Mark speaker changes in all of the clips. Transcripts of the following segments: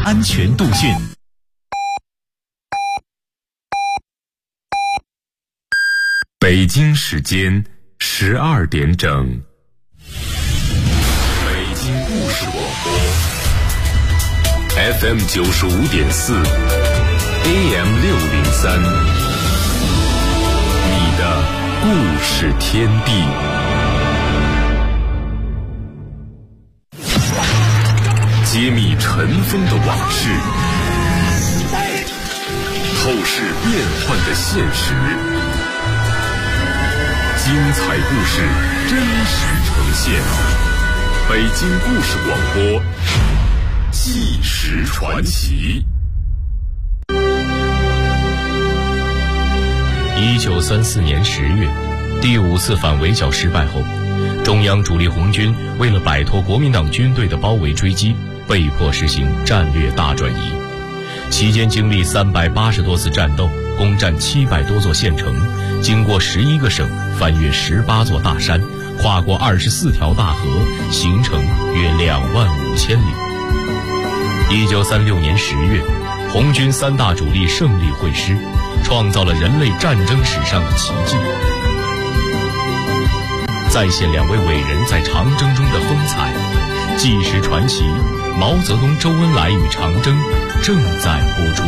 Speaker 1: 安全度训。
Speaker 2: 北京时间12点整，北京故事广播 FM 95.4 AM 603，你的故事天地。揭秘尘封的往事，透视变幻的现实，精彩故事真实呈现。北京故事广播，纪实传奇。
Speaker 3: 1934年10月，第5次反围剿失败后，中央主力红军为了摆脱国民党军队的包围追击，被迫实行战略大转移。期间经历380多次战斗，攻占700多座县城，经过11个省，翻越18座大山，跨过24条大河，行程约25000里。1936年10月，红军3大主力胜利会师，创造了人类战争史上的奇迹。再现2位伟人在长征中的风采，纪实传奇毛泽东、周恩来与长征正在播出。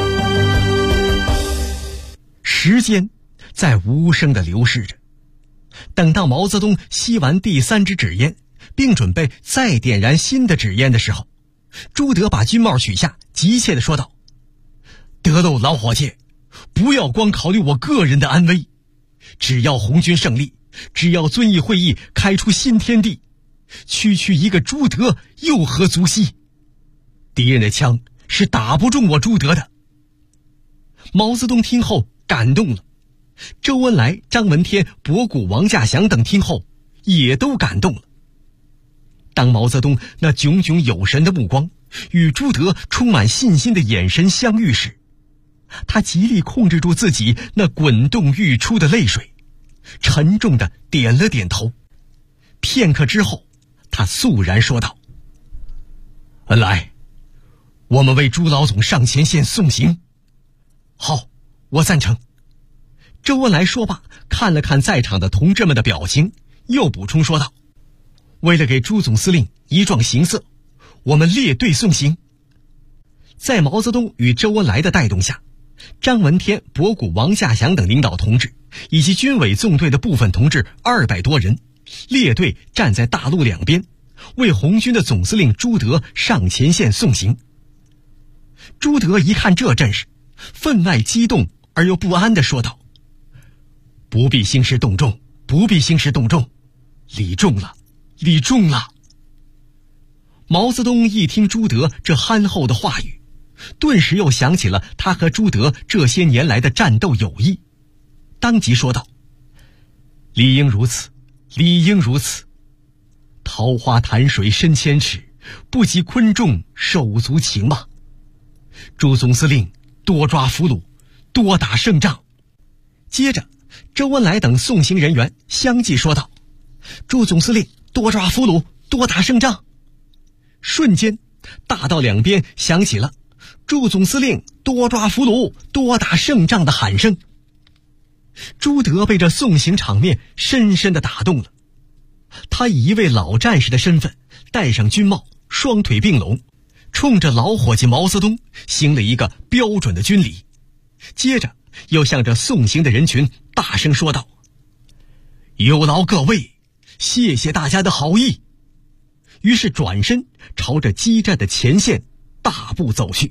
Speaker 4: 时间在无声地流逝着，等到毛泽东吸完第3支纸烟，并准备再点燃新的纸烟的时候，朱德把军帽取下，急切地说道：“得喽，老伙计，不要光考虑我个人的安危，只要红军胜利，只要遵义会议开出新天地，区区一个朱德又何足惜？敌人的枪是打不中我朱德的。”毛泽东听后感动了，周恩来、张闻天、博古、王稼祥等听后也都感动了。当毛泽东那炯炯有神的目光与朱德充满信心的眼神相遇时，他极力控制住自己那滚动欲出的泪水，沉重地点了点头。片刻之后，他肃然说道：“恩来，我们为朱老总上前线送行。”“好，我赞成。”周恩来说罢，看了看在场的同志们的表情，又补充说道：“为了给朱总司令一状形色，我们列队送行。”在毛泽东与周恩来的带动下，张闻天、博古、王稼祥等领导同志以及军委纵队的部分同志200多人列队站在大路两边，为红军的总司令朱德上前线送行。朱德一看这阵势，分外激动而又不安地说道：“不必兴师动众，不必兴师动众，礼重了，礼重了。”毛泽东一听朱德这憨厚的话语，顿时又想起了他和朱德这些年来的战斗友谊，当即说道：“理应如此，理应如此。桃花潭水深千尺，不及昆仲手足情嘛。朱总司令多抓俘虏，多打胜仗。”接着周恩来等送行人员相继说道：“朱总司令多抓俘虏，多打胜仗。”瞬间大道两边响起了朱总司令多抓俘虏，多打胜仗的喊声。朱德被这送行场面深深地打动了，他以一位老战士的身份戴上军帽，双腿并拢，冲着老伙计毛泽东行了一个标准的军礼，接着又向着送行的人群大声说道：“有劳各位，谢谢大家的好意。”于是转身朝着激战的前线大步走去。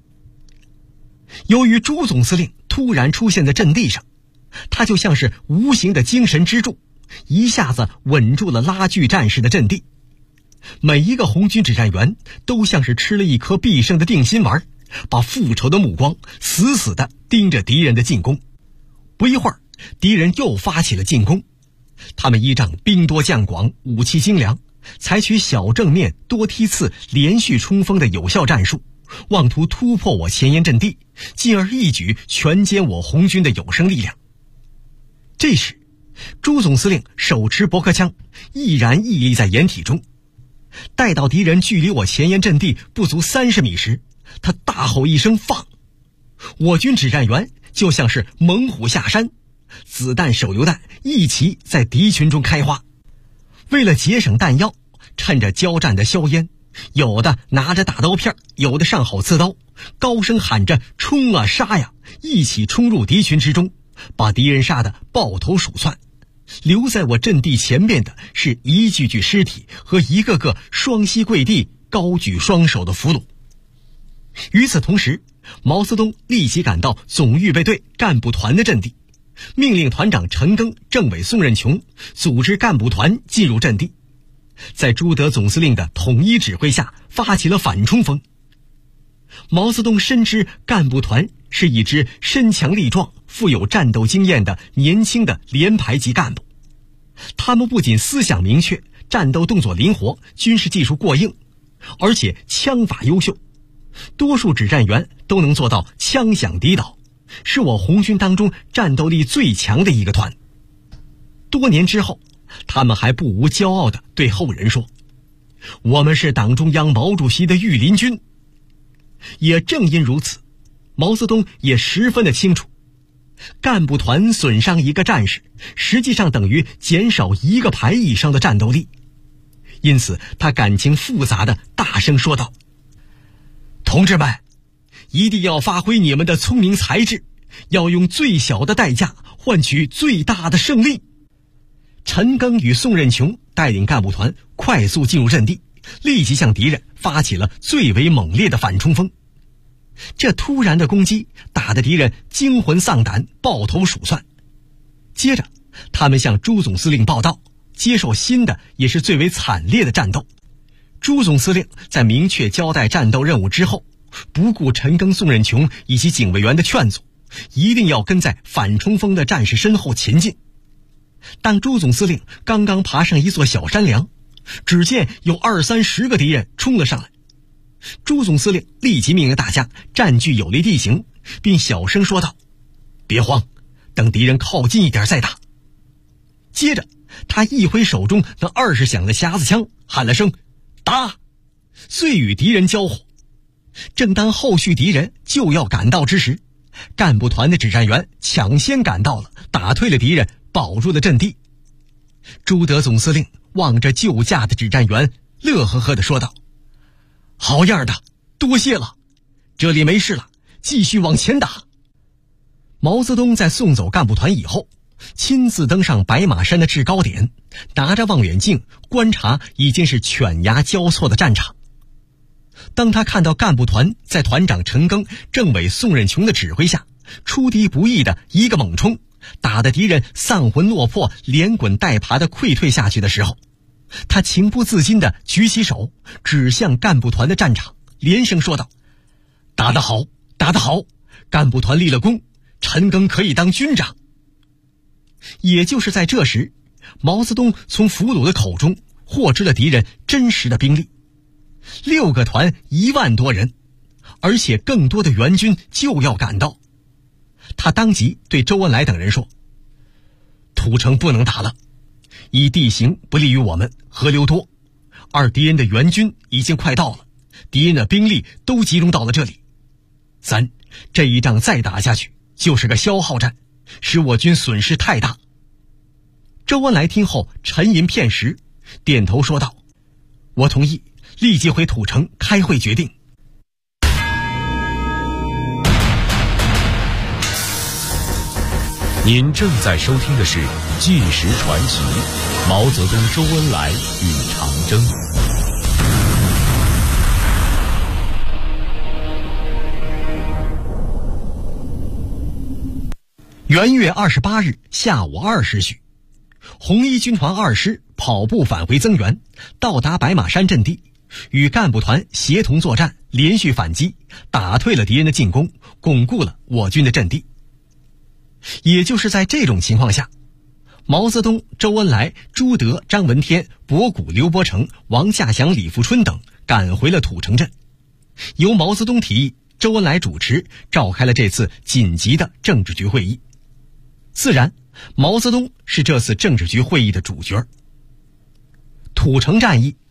Speaker 4: 由于朱总司令突然出现在阵地上，他就像是无形的精神支柱，一下子稳住了拉锯战士的阵地。每一个红军指战员都像是吃了一颗必胜的定心丸，把复仇的目光死死地盯着敌人的进攻。不一会儿，敌人又发起了进攻。他们依仗兵多将广，武器精良，采取小正面多梯次连续冲锋的有效战术，妄图突破我前沿阵地，进而一举全歼我红军的有生力量。这时朱总司令手持驳壳枪，毅然屹立在掩体中。 待到敌人距离我前沿阵地不足30米时，他大吼一声放，我军指战员就像是猛虎下山，子弹手榴弹一齐在敌群中开花。为了节省弹药，趁着交战的硝烟，有的拿着大刀片，有的上好刺刀，高声喊着冲啊杀呀，一起冲入敌群之中，把敌人杀得抱头鼠窜。留在我阵地前面的是一具具尸体和一个个双膝跪地高举双手的俘虏。与此同时，毛泽东立即赶到总预备队干部团的阵地，命令团长陈赓、政委宋任穷组织干部团进入阵地，在朱德总司令的统一指挥下发起了反冲锋。毛泽东深知干部团是一支身强力壮、富有战斗经验的年轻的连排级干部，他们不仅思想明确、战斗动作灵活、军事技术过硬，而且枪法优秀，多数指战员都能做到枪响抵倒，是我红军当中战斗力最强的一个团。多年之后，他们还不无骄傲地对后人说：“我们是党中央毛主席的御林军。”也正因如此，毛泽东也十分的清楚，干部团损伤一个战士，实际上等于减少一个排以上的战斗力。因此他感情复杂的大声说道：“同志们，一定要发挥你们的聪明才智，要用最小的代价换取最大的胜利。”陈赓与宋任穷带领干部团快速进入阵地，立即向敌人发起了最为猛烈的反冲锋。这突然的攻击打得敌人惊魂丧胆，抱头鼠窜。接着他们向朱总司令报道，接受新的也是最为惨烈的战斗。朱总司令在明确交代战斗任务之后，不顾陈赓、宋任穷以及警卫员的劝阻，一定要跟在反冲锋的战士身后前进。当朱总司令刚刚爬上一座小山梁，只见有20-30个敌人冲了上来。朱总司令立即命令大家占据有利地形，并小声说道：“别慌，等敌人靠近一点再打。”接着他一挥手中那20响的匣子枪，喊了声打，遂与敌人交火。正当后续敌人就要赶到之时，干部团的指战员抢先赶到了，打退了敌人，保住了阵地。朱德总司令望着救驾的指战员，乐呵呵地说道：“好样的，多谢了，这里没事了，继续往前打。”毛泽东在送走干部团以后，亲自登上白马山的制高点，拿着望远镜观察已经是犬牙交错的战场。当他看到干部团在团长陈赓、政委宋任穷的指挥下，出敌不意的一个猛冲，打得敌人丧魂落魄、连滚带爬的溃退下去的时候，他情不自禁地举起手指向干部团的战场，连声说道：“打得好，打得好，干部团立了功，陈赓可以当军长。”也就是在这时，毛泽东从俘虏的口中获知了敌人真实的兵力，6个团1万多人，而且更多的援军就要赶到。他当即对周恩来等人说：“土城不能打了，一地形不利于我们，河流多；二敌人的援军已经快到了，敌人的兵力都集中到了这里；三这一仗再打下去就是个消耗战，使我军损失太大。”周恩来听后沉吟片时，点头说道：“我同意，立即回土城开会决定。”
Speaker 3: 您正在收听的是《纪实传奇》，毛泽东、周恩来与长征。
Speaker 4: 元月28日下午2时许，红一军团2师跑步返回增援，到达白马山阵地，与干部团协同作战，连续反击，打退了敌人的进攻，巩固了我军的阵地。也就是在这种情况下，毛泽东、周恩来、朱德、张闻天、博古、刘伯承、王稼祥、李富春等赶回了土城镇，由毛泽东提议，周恩来主持，召开了这次紧急的政治局会议。自然，毛泽东是这次政治局会议的主角。土城战役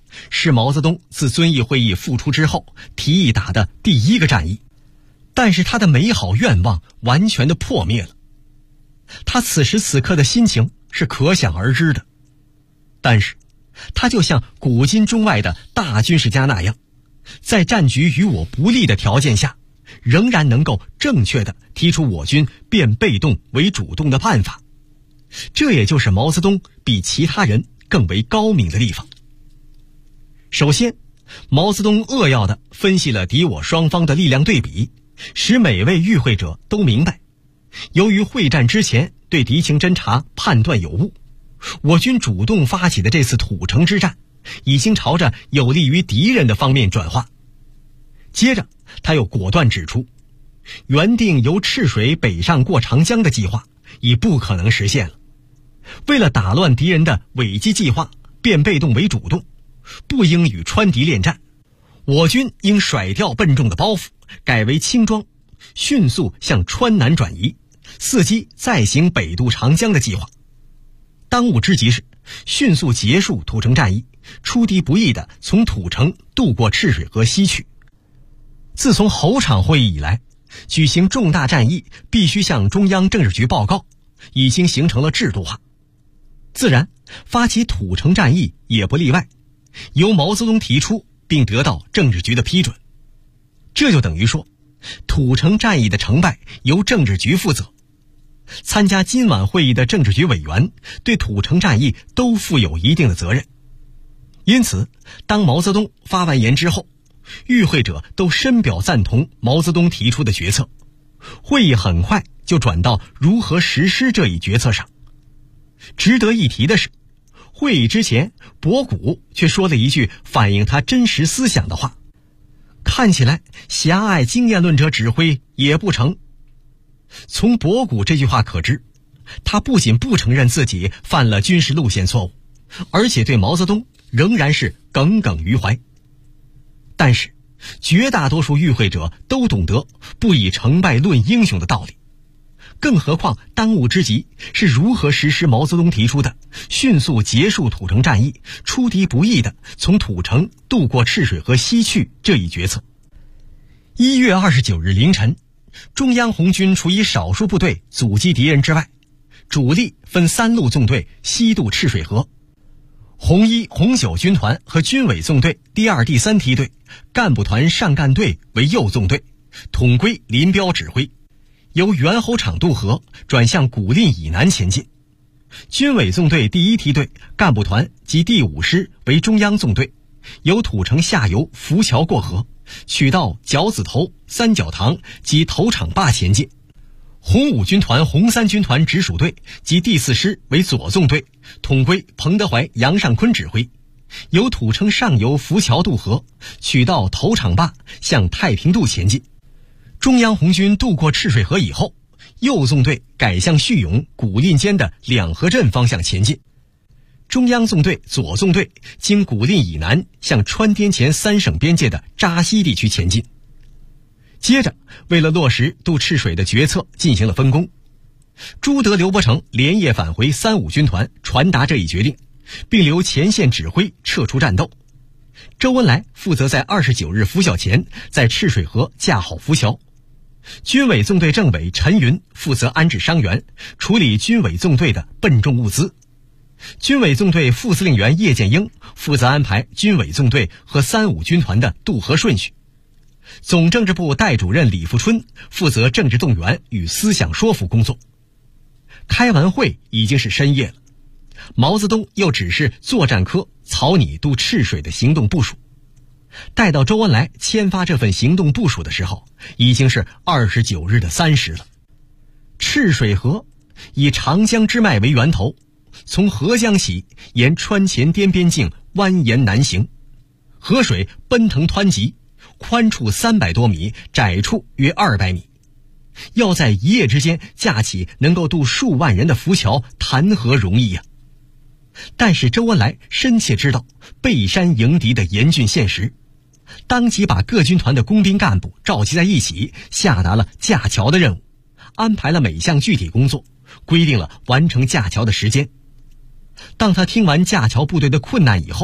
Speaker 4: 是毛泽东自遵义会议复出之后提议打的第一个战役，但是他的美好愿望完全的破灭了。他此时此刻的心情是可想而知的，但是他就像古今中外的大军事家那样，在战局与我不利的条件下，仍然能够正确的提出我军变被动为主动的办法。这也就是毛泽东比其他人更为高明的地方。首先，毛泽东扼要地分析了敌我双方的力量对比，使每位与会者都明白，由于会战之前对敌情侦察判断有误，我军主动发起的这次土城之战已经朝着有利于敌人的方面转化。接着他又果断指出，原定由赤水北上过长江的计划已不可能实现了。为了打乱敌人的伪击计划，变被动为主动，不应与川敌恋战，我军应甩掉笨重的包袱，改为轻装，迅速向川南转移，伺机再行北渡长江的计划。当务之急是迅速结束土城战役，出敌不意地从土城渡过赤水河西去。自从侯场会议以来，举行重大战役必须向中央政治局报告，已经形成了制度化。自然，发起土城战役也不例外，由毛泽东提出并得到政治局的批准。这就等于说，土城战役的成败由政治局负责。参加今晚会议的政治局委员对土城战役都负有一定的责任。因此，当毛泽东发完言之后，与会者都深表赞同毛泽东提出的决策。会议很快就转到如何实施这一决策上。值得一提的是，会议之前，博古却说了一句反映他真实思想的话，看起来狭隘经验论者指挥也不成。从博古这句话可知，他不仅不承认自己犯了军事路线错误，而且对毛泽东仍然是耿耿于怀。但是绝大多数与会者都懂得不以成败论英雄的道理，更何况当务之急是如何实施毛泽东提出的迅速结束土城战役，出敌不意的从土城渡过赤水河西去这一决策。1月29日凌晨，中央红军除以少数部队阻击敌人之外，主力分3路纵队西渡赤水河。红1、红9军团和军委纵队第2、第3梯队，干部团上干队为右纵队，统归林彪指挥，由猿猴场渡河转向古蔺以南前进。军委纵队第1梯队干部团及第5师为中央纵队，由土城下游浮桥过河，取道脚子头、三角塘及头场坝前进。红5军团、红3军团直属队及第4师为左纵队，统归彭德怀、杨尚昆指挥，由土城上游浮桥渡河，取道头场坝向太平渡前进。中央红军渡过赤水河以后，右纵队改向叙永、古蔺间的两河镇方向前进。中央纵队左纵队经古蔺以南向川滇黔3省边界的扎西地区前进。接着，为了落实渡赤水的决策进行了分工。朱德、刘伯承连夜返回3、5军团，传达这一决定，并留前线指挥撤出战斗。周恩来负责在29日拂晓前在赤水河架好浮桥。军委纵队政委陈云负责安置伤员，处理军委纵队的笨重物资。军委纵队副司令员叶剑英负责安排军委纵队和3、5军团的渡河顺序。总政治部代主任李富春负责政治动员与思想说服工作。开完会已经是深夜了，毛泽东又指示作战科草拟渡赤水的行动部署。待到周恩来签发这份行动部署的时候，已经是29日的3时了。赤水河以长江之脉为源头，从合江起沿川黔滇边境蜿蜒南行，河水奔腾湍急，宽处300多米，窄处约200米。要在一夜之间架起能够渡数万人的浮桥，谈何容易呀！但是周恩来深切知道背山迎敌的严峻现实，当即把各军团的工兵干部召集在一起，下达了架桥的任务，安排了每项具体工作，规定了完成架桥的时间。当他听完架桥部队的困难以后，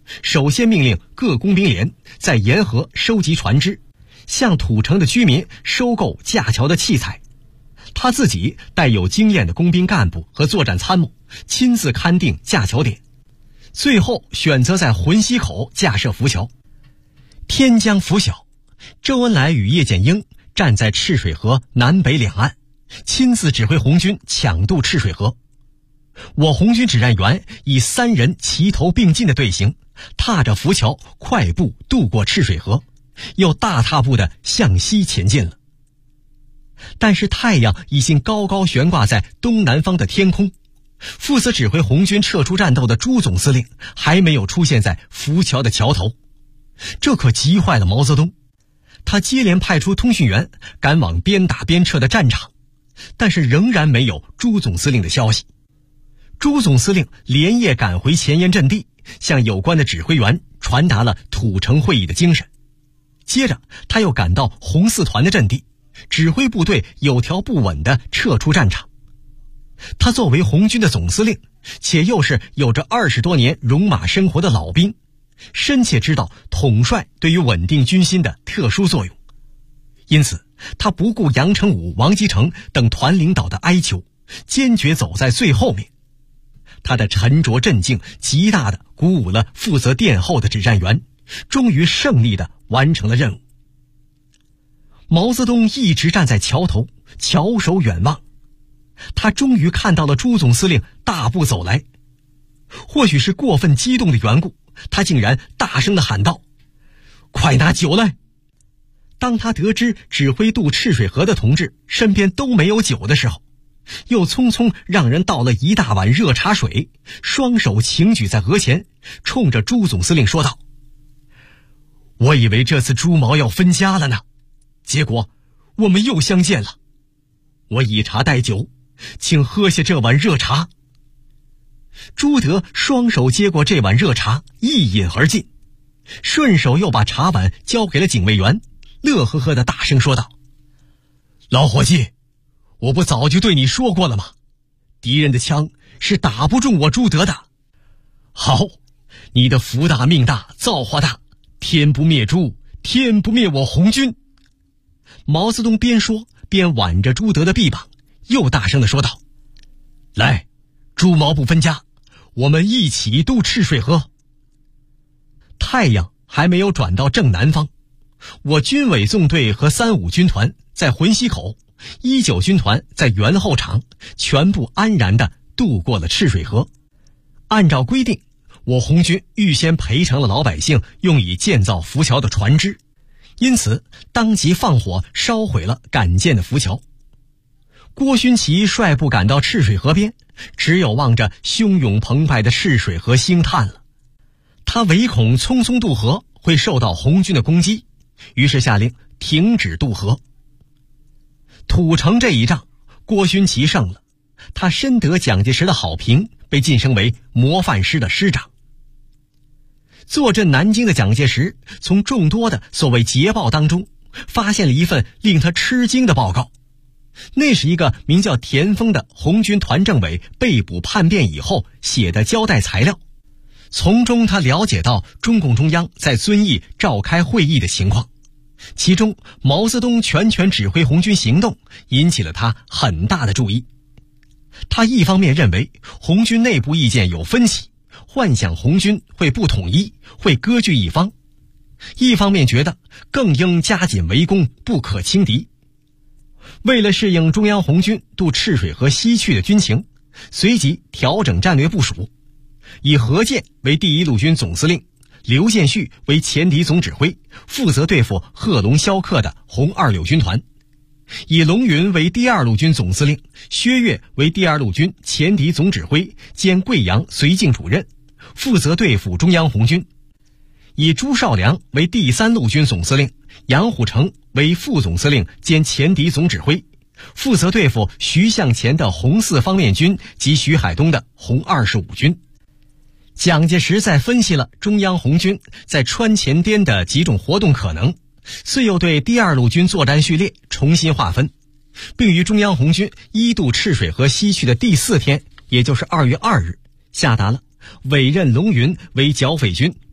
Speaker 4: 首先命令各工兵连在沿河收集船只，向土城的居民收购架桥的器材。他自己带有经验的工兵干部和作战参谋，亲自勘定架桥点，最后选择在浑溪口架设浮桥。天将拂晓，周恩来与叶剑英站在赤水河南北两岸，亲自指挥红军抢渡赤水河。我红军指战员以3人齐头并进的队形，踏着浮桥快步渡过赤水河，又大踏步地向西前进了。但是太阳已经高高悬挂在东南方的天空，负责指挥红军撤出战斗的朱总司令还没有出现在浮桥的桥头，这可急坏了毛泽东。他接连派出通讯员赶往边打边撤的战场，但是仍然没有朱总司令的消息。朱总司令连夜赶回前沿阵地，向有关的指挥员传达了土城会议的精神。接着他又赶到红四团的阵地，指挥部队有条不紊地撤出战场。他作为红军的总司令，且又是有着20多年戎马生活的老兵，深切知道统帅对于稳定军心的特殊作用。因此他不顾杨成武、王基成等团领导的哀求，坚决走在最后面。他的沉着镇静极大地鼓舞了负责殿后的指战员，终于胜利地完成了任务。毛泽东一直站在桥头，翘首远望。他终于看到了朱总司令大步走来，或许是过分激动的缘故，他竟然大声地喊道：“快拿酒来！”当他得知指挥渡赤水河的同志身边都没有酒的时候，又匆匆让人倒了一大碗热茶水，双手擎举在额前，冲着朱总司令说道：“我以为这次朱毛要分家了呢，结果我们又相见了。我以茶代酒，请喝下这碗热茶。”朱德双手接过这碗热茶，一饮而尽，顺手又把茶碗交给了警卫员，乐呵呵地大声说道：“老伙计，我不早就对你说过了吗？敌人的枪是打不中我朱德的。好，你的福大命大造化大，天不灭朱，天不灭我红军。”毛泽东边说边挽着朱德的臂膀，又大声地说道：“来，朱毛不分家，我们一起渡赤水河。”太阳还没有转到正南方，我军委纵队和35军团在浑溪口，19军团在元后场，全部安然地渡过了赤水河。按照规定，我红军预先赔偿了老百姓用以建造浮桥的船只，因此当即放火烧毁了赶建的浮桥。郭勋祺率部赶到赤水河边，只有望着汹涌澎湃的赤水河兴叹了。他唯恐匆匆渡河会受到红军的攻击，于是下令停止渡河。土城这一仗，郭勋祺胜了，他深得蒋介石的好评，被晋升为模范师的师长。坐镇南京的蒋介石从众多的所谓捷报当中发现了一份令他吃惊的报告，那是一个名叫田丰的红军团政委被捕叛变以后写的交代材料，从中他了解到中共中央在遵义召开会议的情况，其中毛泽东全权指挥红军行动引起了他很大的注意。他一方面认为红军内部意见有分歧，幻想红军会不统一，会割据一方；一方面觉得更应加紧围攻，不可轻敌。为了适应中央红军渡赤水河西去的军情，随即调整战略部署，以何键为第一路军总司令，刘建绪为前敌总指挥，负责对付贺龙萧克的红26军团；以龙云为第二路军总司令，薛岳为第二路军前敌总指挥兼贵阳绥靖主任，负责对付中央红军；以朱绍良为第三路军总司令，杨虎城为副总司令兼前敌总指挥，负责对付徐向前的红四方面军及徐海东的红25军。蒋介石在分析了中央红军在川黔滇的几种活动可能，遂又对第二路军作战序列重新划分，并于中央红军一渡赤水河西去的第4天，也就是2月2日，下达了委任龙云为剿匪军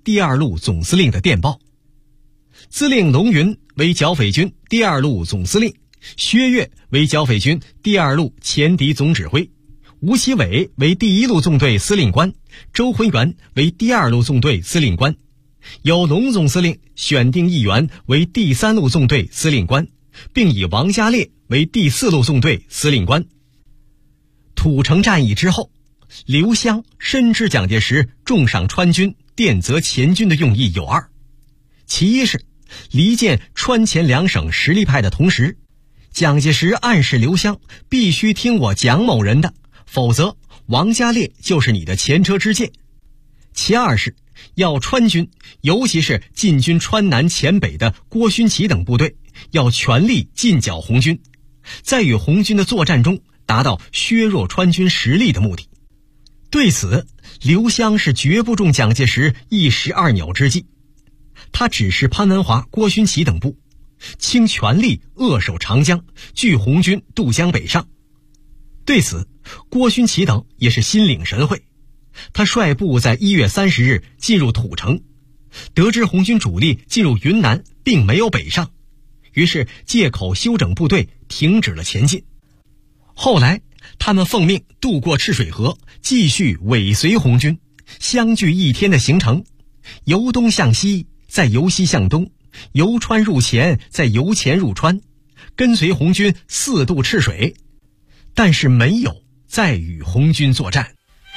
Speaker 4: 第2路总司令的电报。司令龙云为剿匪军第2路总司令，薛岳为剿匪军第2路前敌总指挥，吴奇伟为第1路纵队司令官，周浑元为第2路纵队司令官。由龙总司令选定议员为第3路纵队司令官，并以王家烈为第4路纵队司令官。土城战役之后，刘湘深知蒋介石重赏川军、电责黔军的用意有二，其一是离间川黔两省实力派的同时，蒋介石暗示刘湘必须听我蒋某人的，否则王家烈就是你的前车之鉴。其二是要川军，尤其是进军川南黔北的郭勋祺等部队，要全力进剿红军，在与红军的作战中达到削弱川军实力的目的。对此，刘湘是绝不中蒋介石一石二鸟之计。他指示潘文华、郭勋祺等部倾全力扼守长江，拒红军渡江北上。对此，郭勋祺等也是心领神会。他率部在1月30日进入土城，得知红军主力进入云南并没有北上，于是借口休整部队停止了前进。后来他们奉命渡过赤水河，继续尾随红军，相距1天的行程，由东向西，再由西向东，由川入黔，再由黔入川，跟随红军4渡赤水，但是没有再与红军作战。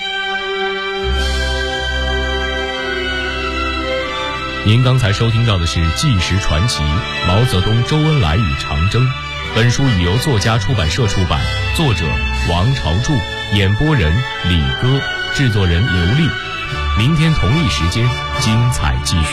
Speaker 3: 您刚才收听到的是《纪实传奇：毛泽东、周恩来与长征》。本书已由作家出版社出版，作者王朝柱，演播人李歌，制作人刘丽。明天同一时间，精彩继续。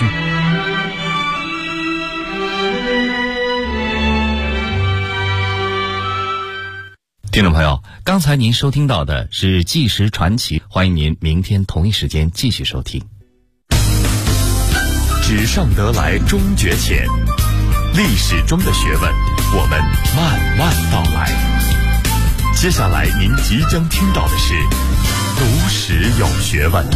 Speaker 1: 听众朋友，刚才您收听到的是《纪实传奇》，欢迎您明天同一时间继续收听。
Speaker 2: 纸上得来终觉浅，历史中的学问，我们慢慢道来。接下来您即将听到的是读史有学问。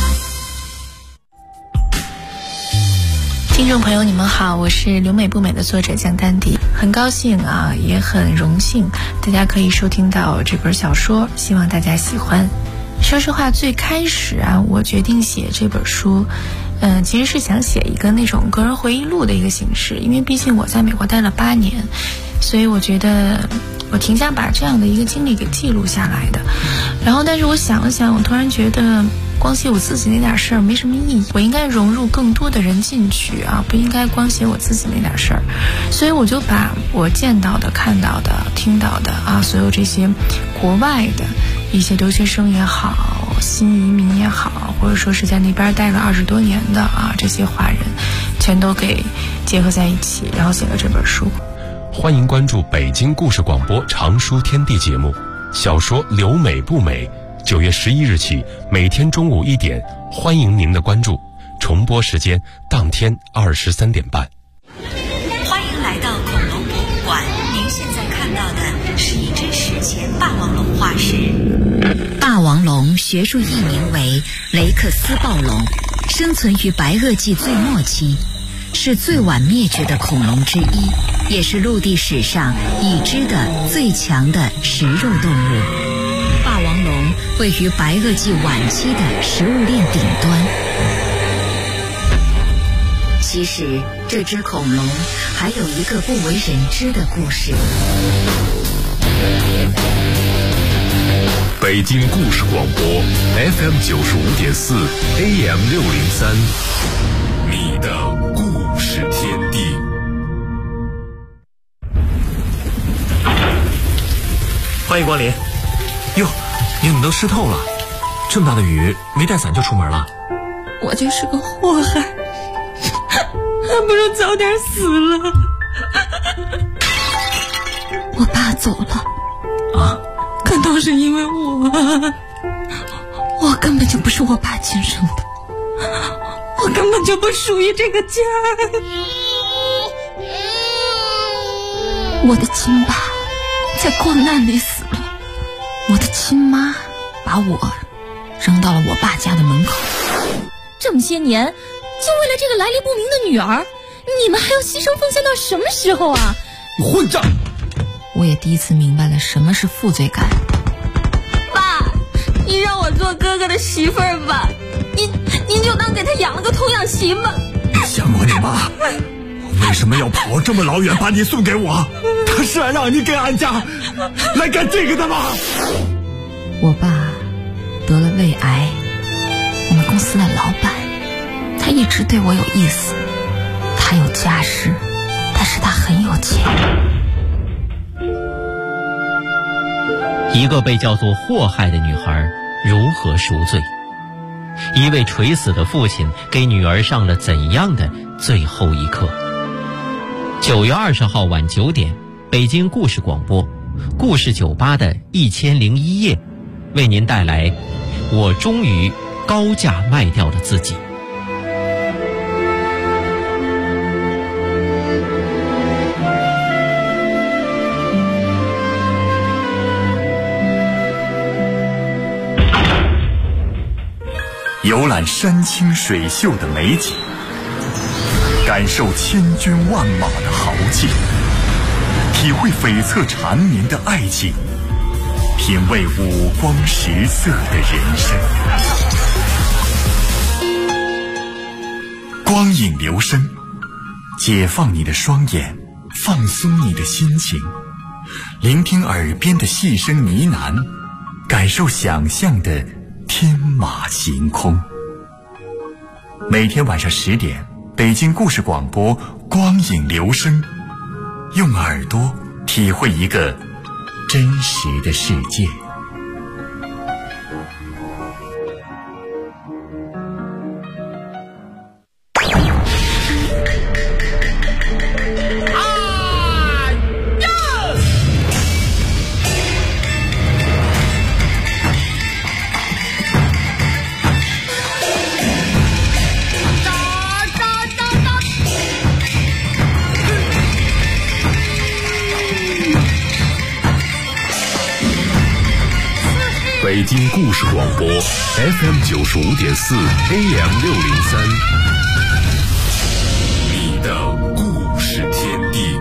Speaker 5: 听众朋友你们好，我是留美不美的作者江丹迪，很高兴啊，也很荣幸大家可以收听到这本小说，希望大家喜欢。说实话，最开始啊，我决定写这本书其实是想写一个那种个人回忆录的一个形式，因为毕竟我在美国待了8年，所以我觉得我挺想把这样的一个经历给记录下来的。然后但是我想了想，我突然觉得光写我自己那点事儿没什么意义，我应该融入更多的人进去啊，不应该光写我自己那点事儿。所以我就把我见到的、看到的、听到的啊，所有这些国外的一些留学生也好，新移民也好，或者说是在那边待了20多年的啊，这些华人全都给结合在一起，然后写了这本书。
Speaker 6: 欢迎关注北京故事广播长书天地节目，小说《留美不美》9月11日起每天中午1点，欢迎您的关注，重播时间当天23点半。
Speaker 7: 欢迎来到恐龙博物馆，您现在看到的是一只史前霸王龙化石。
Speaker 8: 霸王龙学术译名为雷克斯暴龙，生存于白垩纪最末期，是最晚灭绝的恐龙之一，也是陆地史上已知的最强的食肉动物。霸王龙位于白垩纪晚期的食物链顶端。其实这只恐龙还有一个不为人知的故事。
Speaker 2: 北京故事广播 FM 95.4 AM 603，你的故事天地。
Speaker 9: 欢迎光临。哟，你怎么都湿透了？这么大的雨，没带伞就出门了？
Speaker 5: 我就是个祸害，还不如早点死了。我爸走了
Speaker 9: 啊，
Speaker 5: 可都是因为我根本就不是我爸亲生的，我根本就不属于这个家。我的亲爸在光难里死了，我的亲妈把我扔到了我爸家的门口。
Speaker 10: 这么些年， 就为了这个来历不明的女儿，你们还要牺牲奉献到什么时候啊？
Speaker 11: 你混账！
Speaker 5: 我也第一次明白了什么是负罪感。
Speaker 10: 爸，你让我做哥哥的媳妇儿吧，您就当给他养了个童养媳吧。
Speaker 11: 你想过你妈为什么要跑这么老远把你送给我？他是让你给俺家来干这个的吗？
Speaker 5: 我爸得了胃癌，我们公司的老板，他一直对我有意思，他有家室，但是他很有钱。
Speaker 12: 一个被叫做祸害的女孩如何赎罪？一位垂死的父亲给女儿上了怎样的最后一课？9月20号晚9点，北京故事广播故事酒吧的1001夜，为您带来我终于高价卖掉了自己。
Speaker 2: 游览山清水秀的美景，感受千军万马的豪气，体会悱恻缠绵的爱情，品味五光十色的人生。光影留声，解放你的双眼，放松你的心情，聆听耳边的细声呢喃，感受想象的天马行空。每天晚上10点，北京故事广播光影留声，用耳朵体会一个真实的世界。
Speaker 6: 北京故事广播 FM95.4 AM603，你的故事天地。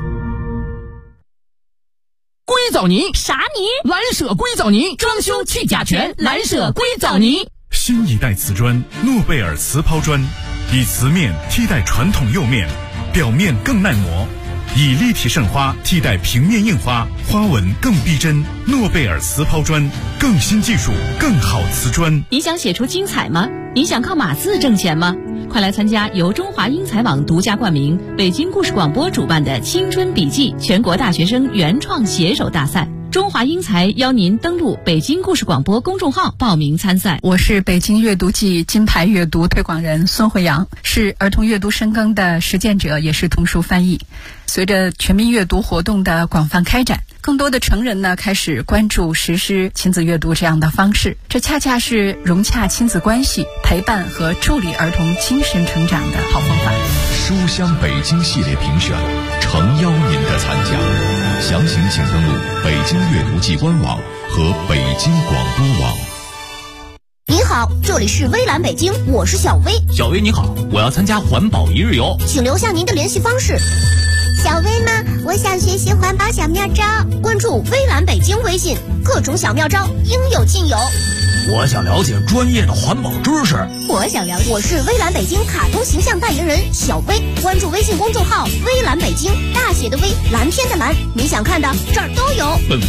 Speaker 13: 硅藻泥
Speaker 10: 啥泥？
Speaker 13: 蓝舍硅藻泥，装修去甲醛，蓝舍硅藻泥。
Speaker 14: 新一代瓷砖诺贝尔瓷抛砖，以瓷面替代传统釉面，表面更耐磨，以立体渗花替代平面印花，花纹更逼真。诺贝尔瓷抛砖，更新技术，更好瓷砖。
Speaker 15: 你想写出精彩吗？你想靠码字挣钱吗？快来参加由中华英才网独家冠名、北京故事广播主办的青春笔记全国大学生原创写手大赛。中华英才邀您登录北京故事广播公众号报名参赛。
Speaker 16: 我是北京阅读季金牌阅读推广人孙慧阳，是儿童阅读深耕的实践者，也是童书翻译。随着全民阅读活动的广泛开展，更多的成人呢开始关注实施亲子阅读这样的方式，这恰恰是融洽亲子关系、陪伴和助力儿童精神成长的好方法。
Speaker 6: 书香北京系列评选，诚邀您的参加。详情请登录北京阅读季官网和北京广播网。
Speaker 17: 您好，这里是微蓝北京，我是小薇。
Speaker 9: 小薇你好，我要参加环保一日游，
Speaker 17: 请留下您的联系方式。小薇吗？我想学习环保小妙招，关注微蓝北京微信，各种小妙招应有尽有。
Speaker 9: 我想了解专业的环保知识。
Speaker 17: 我是微蓝北京卡通形象代言人小薇，关注微信公众号微蓝北京，大写的微，蓝天的蓝，你想看的这儿都有。